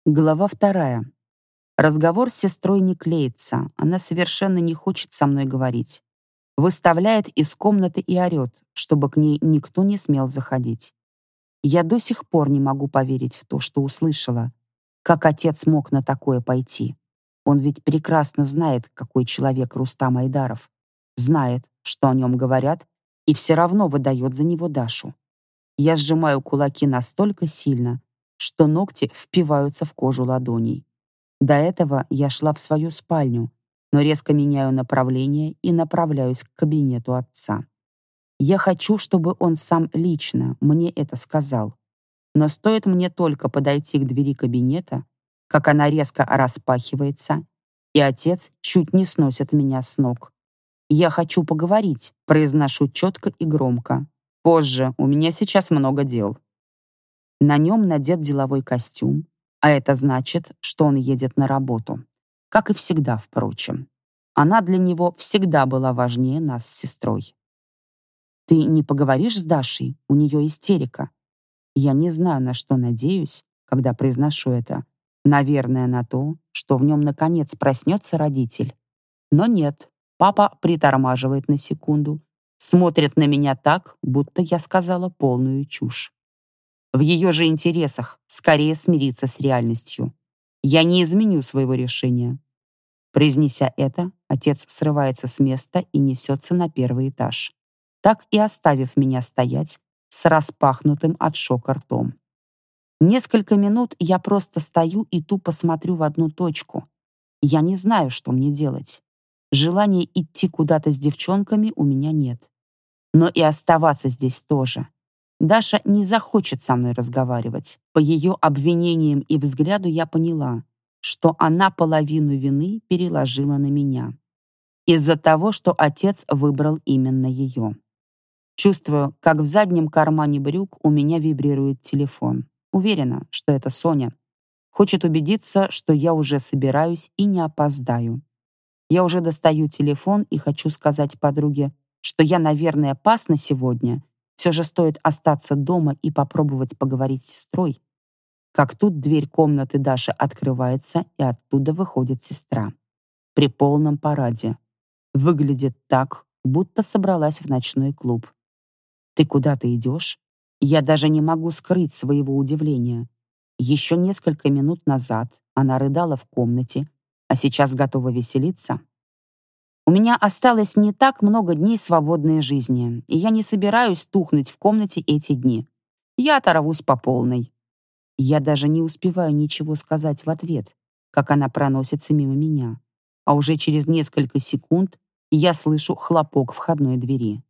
Глава 2. Разговор с сестрой не клеится. Она совершенно не хочет со мной говорить. Выставляет из комнаты и орет, чтобы к ней никто не смел заходить. Я до сих пор не могу поверить в то, что услышала. Как отец мог на такое пойти? Он ведь прекрасно знает, какой человек Рустам Айдаров. Знает, что о нем говорят, и все равно выдает за него Дашу. Я сжимаю кулаки настолько сильно, что ногти впиваются в кожу ладоней. До этого я шла в свою спальню, но резко меняю направление и направляюсь к кабинету отца. Я хочу, чтобы он сам лично мне это сказал. Но стоит мне только подойти к двери кабинета, как она резко распахивается, и отец чуть не сносит меня с ног. «Я хочу поговорить», — произношу четко и громко. «Позже, у меня сейчас много дел». На нем надет деловой костюм, а это значит, что он едет на работу. Как и всегда, впрочем. Она для него всегда была важнее нас с сестрой. «Ты не поговоришь с Дашей? У нее истерика». Я не знаю, на что надеюсь, когда произношу это. Наверное, на то, что в нем наконец проснется родитель. Но нет, папа притормаживает на секунду, смотрит на меня так, будто я сказала полную чушь. В ее же интересах скорее смириться с реальностью. Я не изменю своего решения. Произнеся это, отец срывается с места и несется на первый этаж, так и оставив меня стоять с распахнутым от шока ртом. Несколько минут я просто стою и тупо смотрю в одну точку. Я не знаю, что мне делать. Желания идти куда-то с девчонками у меня нет. Но и оставаться здесь тоже. Даша не захочет со мной разговаривать. По ее обвинениям и взгляду я поняла, что она половину вины переложила на меня. Из-за того, что отец выбрал именно ее. Чувствую, как в заднем кармане брюк у меня вибрирует телефон. Уверена, что это Соня. Хочет убедиться, что я уже собираюсь и не опоздаю. Я уже достаю телефон и хочу сказать подруге, что я, наверное, пас на сегодня. Все же стоит остаться дома и попробовать поговорить с сестрой. Как тут дверь комнаты Даши открывается, и оттуда выходит сестра. При полном параде. Выглядит так, будто собралась в ночной клуб. «Ты куда-то идешь?» Я даже не могу скрыть своего удивления. Еще несколько минут назад она рыдала в комнате, а сейчас готова веселиться. У меня осталось не так много дней свободной жизни, и я не собираюсь тухнуть в комнате эти дни. Я оторвусь по полной. Я даже не успеваю ничего сказать в ответ, как она проносится мимо меня. А уже через несколько секунд я слышу хлопок входной двери.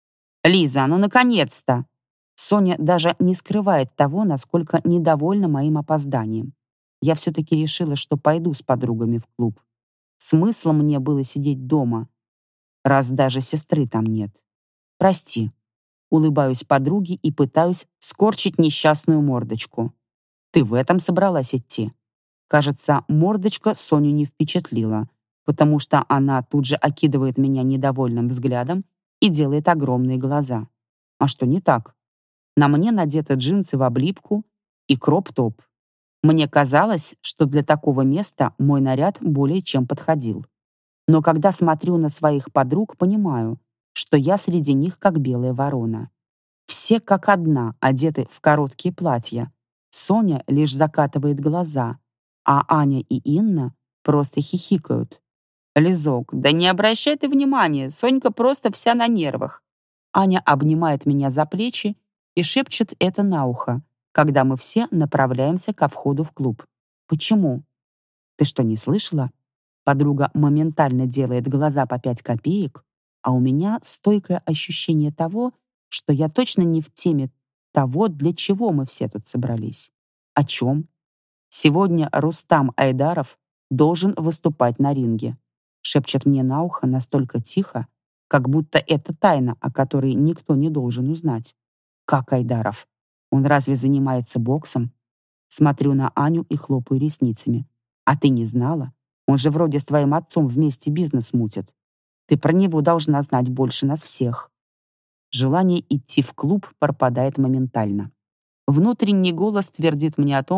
«Лиза, ну наконец-то!» Соня даже не скрывает того, насколько недовольна моим опозданием. Я все-таки решила, что пойду с подругами в клуб. Смысла мне было сидеть дома, раз даже сестры там нет. Прости. Улыбаюсь подруге и пытаюсь скорчить несчастную мордочку. Ты в этом собралась идти? Кажется, мордочка Соню не впечатлила, потому что она тут же окидывает меня недовольным взглядом и делает огромные глаза. А что не так? На мне надеты джинсы в облипку и кроп-топ. Мне казалось, что для такого места мой наряд более чем подходил. Но когда смотрю на своих подруг, понимаю, что я среди них как белая ворона. Все как одна одеты в короткие платья. Соня лишь закатывает глаза, а Аня и Инна просто хихикают. «Лизок, да не обращай ты внимания, Сонька просто вся на нервах». Аня обнимает меня за плечи и шепчет это на ухо, когда мы все направляемся ко входу в клуб. «Почему? Ты что, не слышала?» Подруга моментально делает глаза по 5 копеек, а у меня стойкое ощущение того, что я точно не в теме того, для чего мы все тут собрались. О чем? Сегодня Рустам Айдаров должен выступать на ринге. Шепчет мне на ухо настолько тихо, как будто это тайна, о которой никто не должен узнать. Как Айдаров? Он разве занимается боксом? Смотрю на Аню и хлопаю ресницами. А ты не знала? Он же вроде с твоим отцом вместе бизнес мутит. Ты про него должна знать больше нас всех. Желание идти в клуб пропадает моментально. Внутренний голос твердит мне о том,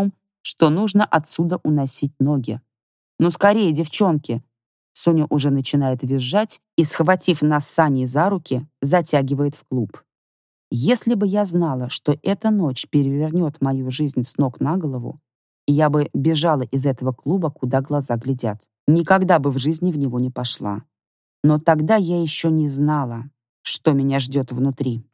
что нужно отсюда уносить ноги. «Ну скорее, девчонки!» Соня уже начинает визжать и, схватив нас с Саней за руки, затягивает в клуб. Если бы я знала, что эта ночь перевернет мою жизнь с ног на голову, я бы бежала из этого клуба, куда глаза глядят. Никогда бы в жизни в него не пошла. Но тогда я еще не знала, что меня ждет внутри.